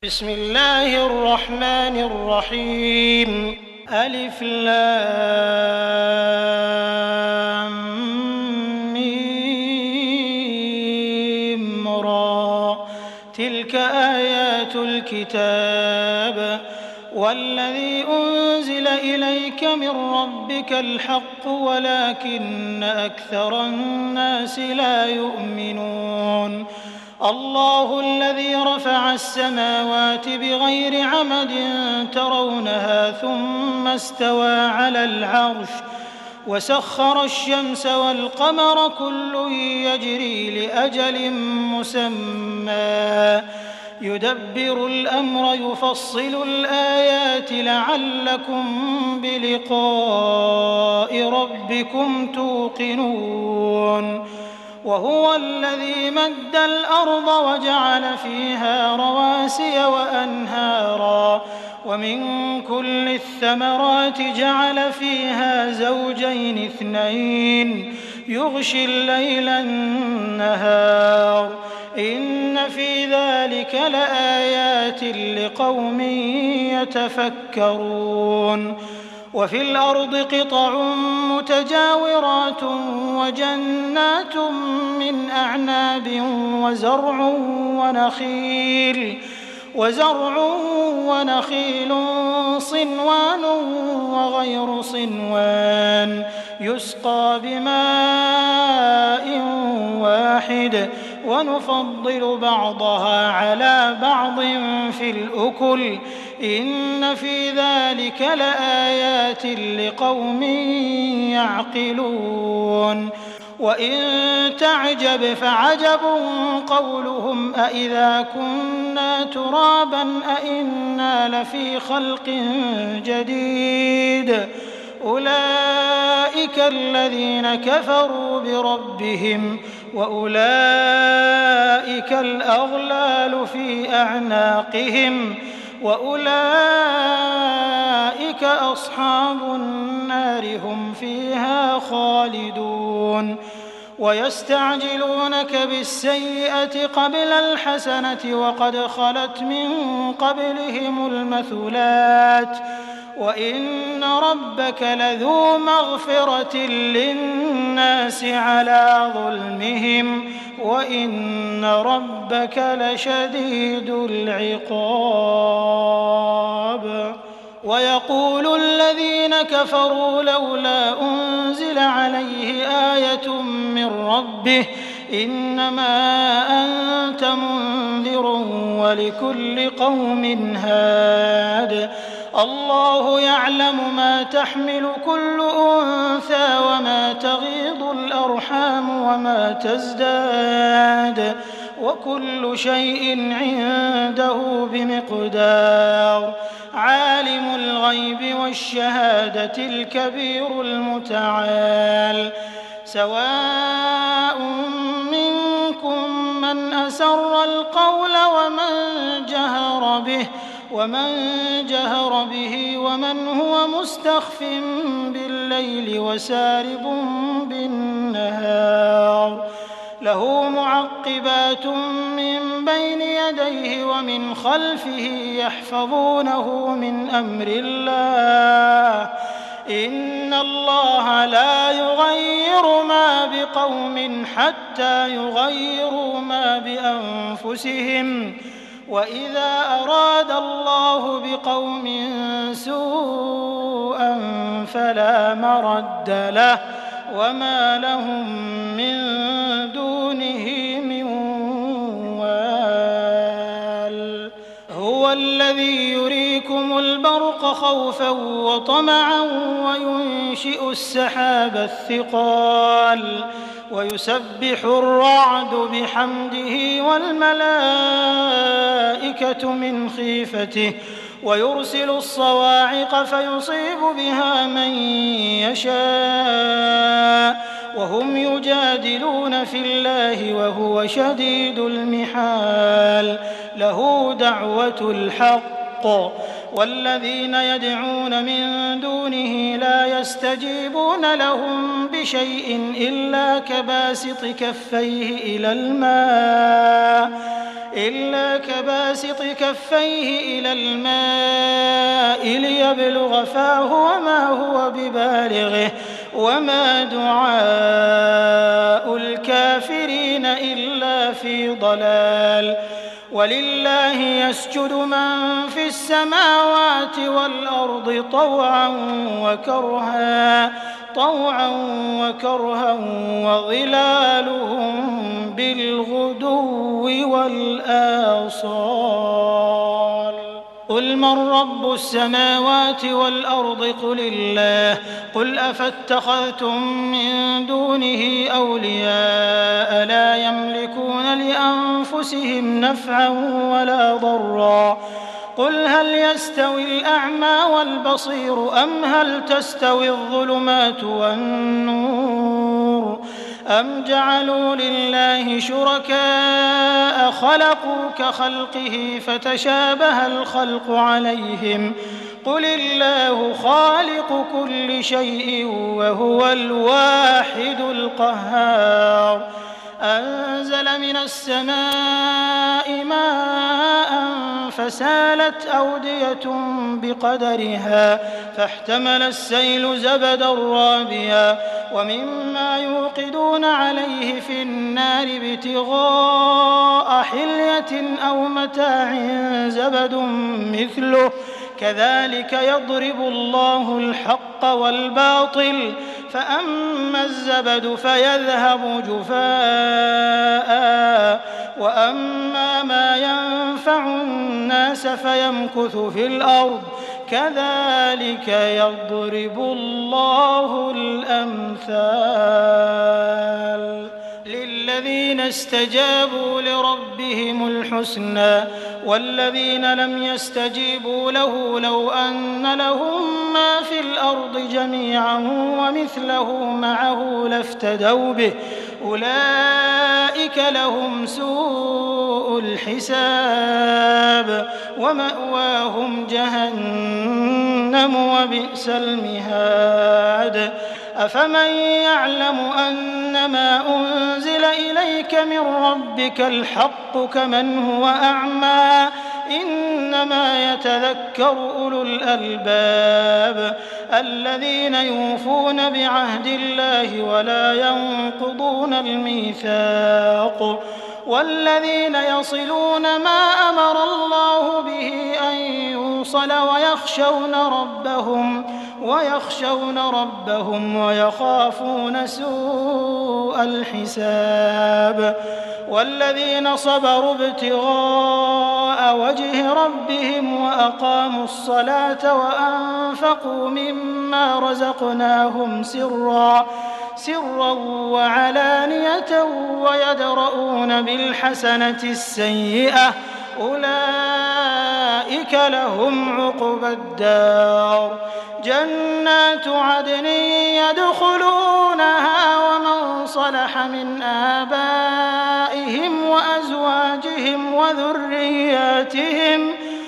بسم الله الرحمن الرحيم. ألف لام ميم را. تلك آيات الكتاب والذي أنزل إليك من ربك الحق ولكن أكثر الناس لا يؤمنون. الله الذي رفع السماوات بغير عمد ترونها ثم استوى على العرش وسخر الشمس والقمر كل يجري لأجل مسمى يدبر الأمر يفصل الآيات لعلكم بلقاء ربكم توقنون. وهو الذي مد الأرض وجعل فيها رواسي وأنهارا ومن كل الثمرات جعل فيها زوجين اثنين يغشي الليل النهار إن في ذلك لآيات لقوم يتفكرون. وفي الأرض قطع متجاورات وجنات من أعناب وزرع ونخيل صنوان وغير صنوان يسقى بماء واحد ونفضل بعضها على بعض في الأكل إن في ذلك لآيات لقوم يعقلون. وإن تعجب فعجب قولهم أإذا كنا ترابا أإنا لفي خلق جديد أولئك الذين كفروا بربهم وأولئك الأغلال في أعناقهم وأولئك أصحاب النار هم فيها خالدون. ويستعجلونك بالسيئة قبل الحسنة وقد خلت من قبلهم المثلات وإن ربك لذو مغفرة للناس على ظلمهم وإن ربك لشديد العقاب. ويقول الذين كفروا لولا أنزل عليه آية من ربه إنما أنت منذر ولكل قوم هاد الله يعلم ما تحمل كل أنثى وما تغيض الأرحام وما تزداد وكل شيء عنده بمقدار. عالم الغيب والشهادة الكبير المتعال. سواء منكم من أسر القول ومن جهر به ومن هو مستخف بالليل وسارب بالنهار له معقبات من بين يديه ومن خلفه يحفظونه من أمر الله إن الله لا يغير ما بقوم حتى يغيروا ما بأنفسهم وإذا أراد الله بقوم سوءا فلا مرد له وما لهم من دونه من وال. هو الذي يريكم البرق خوفا وطمعا وينشئ السحاب الثقال ويسبح الرعد بحمده والملائكة من خيفته ويرسل الصواعق فيصيب بها من يشاء وهم يجادلون في الله وهو شديد المحال. له دعوة الحق والذين يدعون من دونه لا يستجيبون لهم بشيء إلا كباسط كفيه إلى الماء إلا كباسط كفيه إلى الماء ليبلغ فاه وما هو ببالغه وما دعاء الكافرين إلا في ضلال ولله يسجد من في السماوات والأرض طوعا وكرها وظلالهم بالغدو والآصال قل من رب السماوات والأرض قل الله قل أفاتخذتم من دونه أولياء لا يملكون لأنفسهم نفعا ولا ضرا قل هل يستوي الأعمى والبصير أم هل تستوي الظلمات والنور أم جعلوا لله شركاء خلقوا كخلقه فتشابه الخلق عليهم قل الله خالق كل شيء وهو الواحد القهار أنزل من السماء ماء فسالت أودية بقدرها فاحتمل السيل زبدا رابيا ومما يوقدون عليه في النار ابتغاء حلية أو متاع زبد مثله كذلك يضرب الله الحق والباطل فأما الزبد فيذهب جفاء وأما ما ينفع الناس فيمكث في الأرض كذلك يضرب الله الأمثال للذين استجابوا لربهم الحسنى والذين لم يستجيبوا له لو أن لهم ما في الأرض جميعا ومثله معه لافتدوا به أولئك لهم سوء الحساب ومأواهم جهنم وبئس المهاد أفمن يعلم أنما أنزل إليك من ربك الحق كمن هو أعمى إنما يتذكر أولو الألباب الذين يوفون بعهد الله ولا ينقضون الميثاق والذين يصلون ما أمر الله به أن يوصل ويخشون ربهم ويخافون سوء الحساب والذين صبروا ابتغاء وجه ربهم وأقاموا الصلاة وأنفقوا مما رزقناهم سرا وعلانية ويدرؤون بالحسنة السيئة أولئك لهم عقبى الدار جنات عدن يدخلونها ومن صلح من آبائهم وأزواجهم وذرياتهم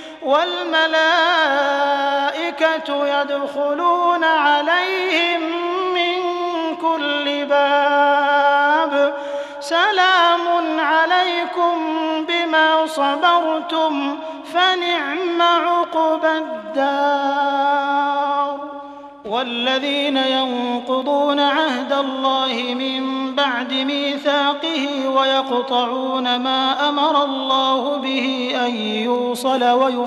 والملائكة يدخلون عليهم من كل باب سلام عليكم بما صبرتم فنعم عقبى الدار والذين ينقضون عهد الله من بعد ميثاقه ويقطعون ما أمر الله به أن يوصل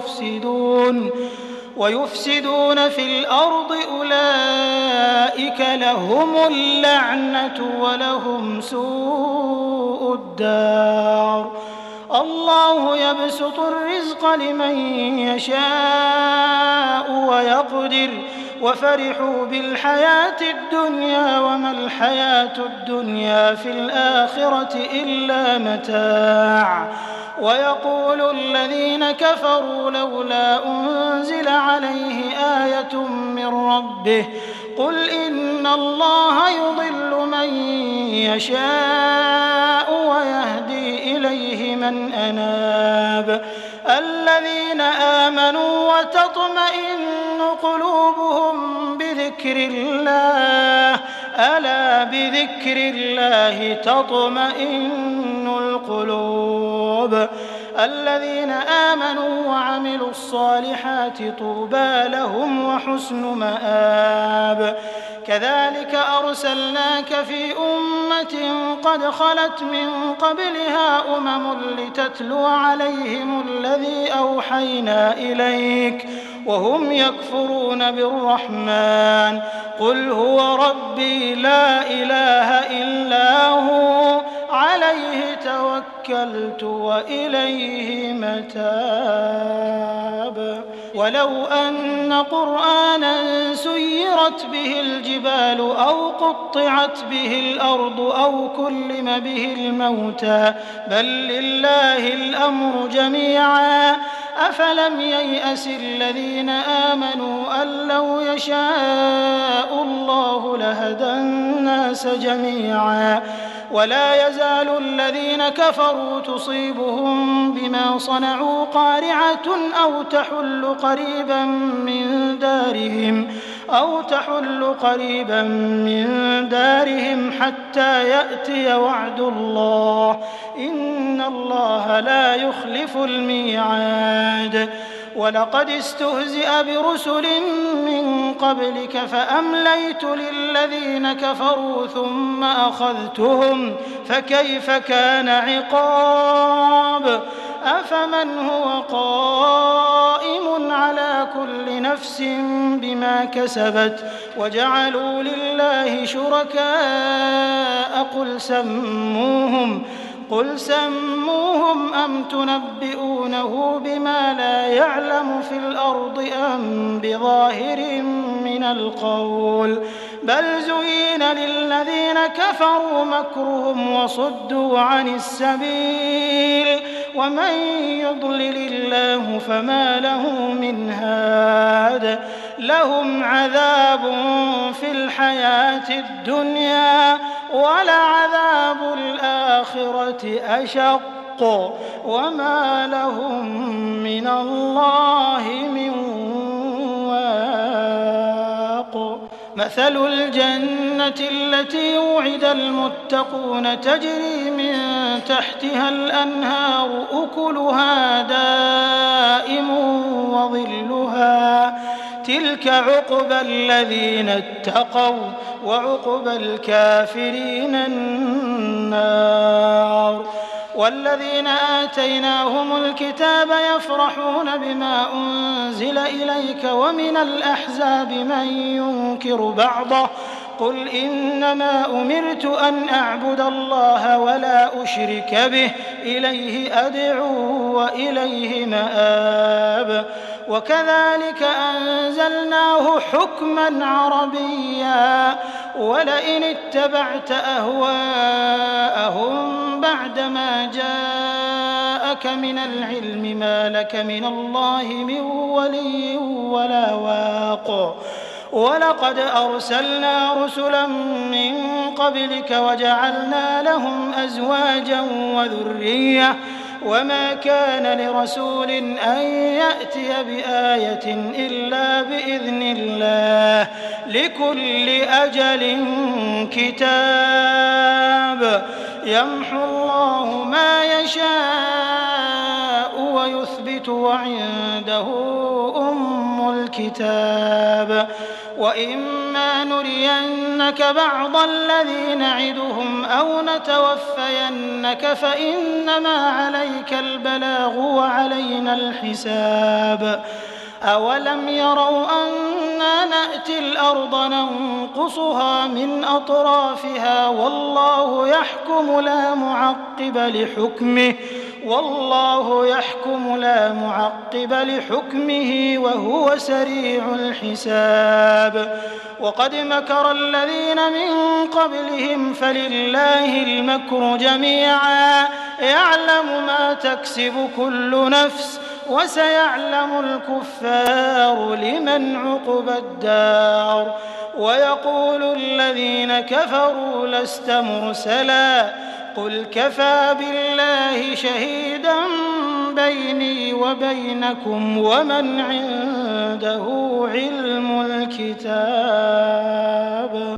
ويفسدون في الأرض أولئك لهم اللعنة ولهم سوء الدار الله يبسط الرزق لمن يشاء ويقدر وفرحوا بالحياة الدنيا وما الحياة الدنيا في الآخرة إلا متاع ويقول الذين كفروا لولا أنزل عليه آية من ربه قل إن الله يضل من يشاء ويهدي إليه من أناب الذين آمنوا وتطمئن قلوبهم بذكر الله ألا بذكر الله تطمئن القلوب الذين آمنوا وعملوا الصالحات طوبى لهم وحسن مآب. كذلك أرسلناك في أمة قد خلت من قبلها لتتلو عليهم الذي أوحينا إليك وهم يكفرون بالرحمن قل هو ربي لا إله إلا هو عليه توكلت وإليه متاب. ولو أن قرآنا سيرت به الجبال أو قطعت به الأرض أو كلم به الموتى بل لله الأمر جميعا أفلم ييأس الذين آمنوا أن لو يشاء الله لهدى الناس جميعا ولا يزال الذين كفروا تصيبهم بما صنعوا قارعة أو تحل قريبا من دارهم حتى يأتي وعد الله إن الله لا يخلف الميعاد. ولقد استهزئ برسل من قبلك فأمليت للذين كفروا ثم أخذتهم فكيف كان عقاب. أفمن هو قائم على كل نفس بما كسبت وجعلوا لله شركاء قل سموهم أم تنبئونه بما لا يعلم في الأرض أم بظاهر من القول بل زين للذين كفروا مكرهم وصدوا عن السبيل ومن يضلل الله فما له من هاد. لهم عذاب في الحياة الدنيا ولعذاب الآخرة أشق وما لهم من الله من واق. مثل الجنة التي وعد المتقون تجري من تحتها الأنهار أكلها دائم وظلها تلك عقبى الذين اتقوا وعقبى الكافرين النار. والذين آتيناهم الكتاب يفرحون بما أنزل إليك ومن الأحزاب من ينكر بعضه قل إنما أمرت أن أعبد الله ولا أشرك به إليه أدعو وإليه مآب. وكذلك أنزلناه حكما عربيا ولئن اتبعت أهواءهم بعدما جاءك من العلم ما لك من الله من ولي ولا واق. ولقد أرسلنا رسلا من قبلك وجعلنا لهم أزواجا وذرية وما كان لرسول أن يأتي بآية إلا بإذن الله لكل أجل كتاب يمحو الله ما يشاء ويثبت وعنده أم الكتاب. وإما نرينك بعض الذي نعدهم أو نتوفينك فإنما عليك البلاغ وعلينا الحساب. أولم يروا أنا نأتي الأرض ننقصها من أطرافها والله يحكم لا معقب لحكمه وهو سريع الحساب. وقد مكر الذين من قبلهم فلله المكر جميعا يعلم ما تكسب كل نفس وسيعلم الكفار لمن عقبى الدار. ويقول الذين كفروا لست مرسلا قل كفى بالله شهيدا بيني وبينكم ومن عنده علم الكتاب.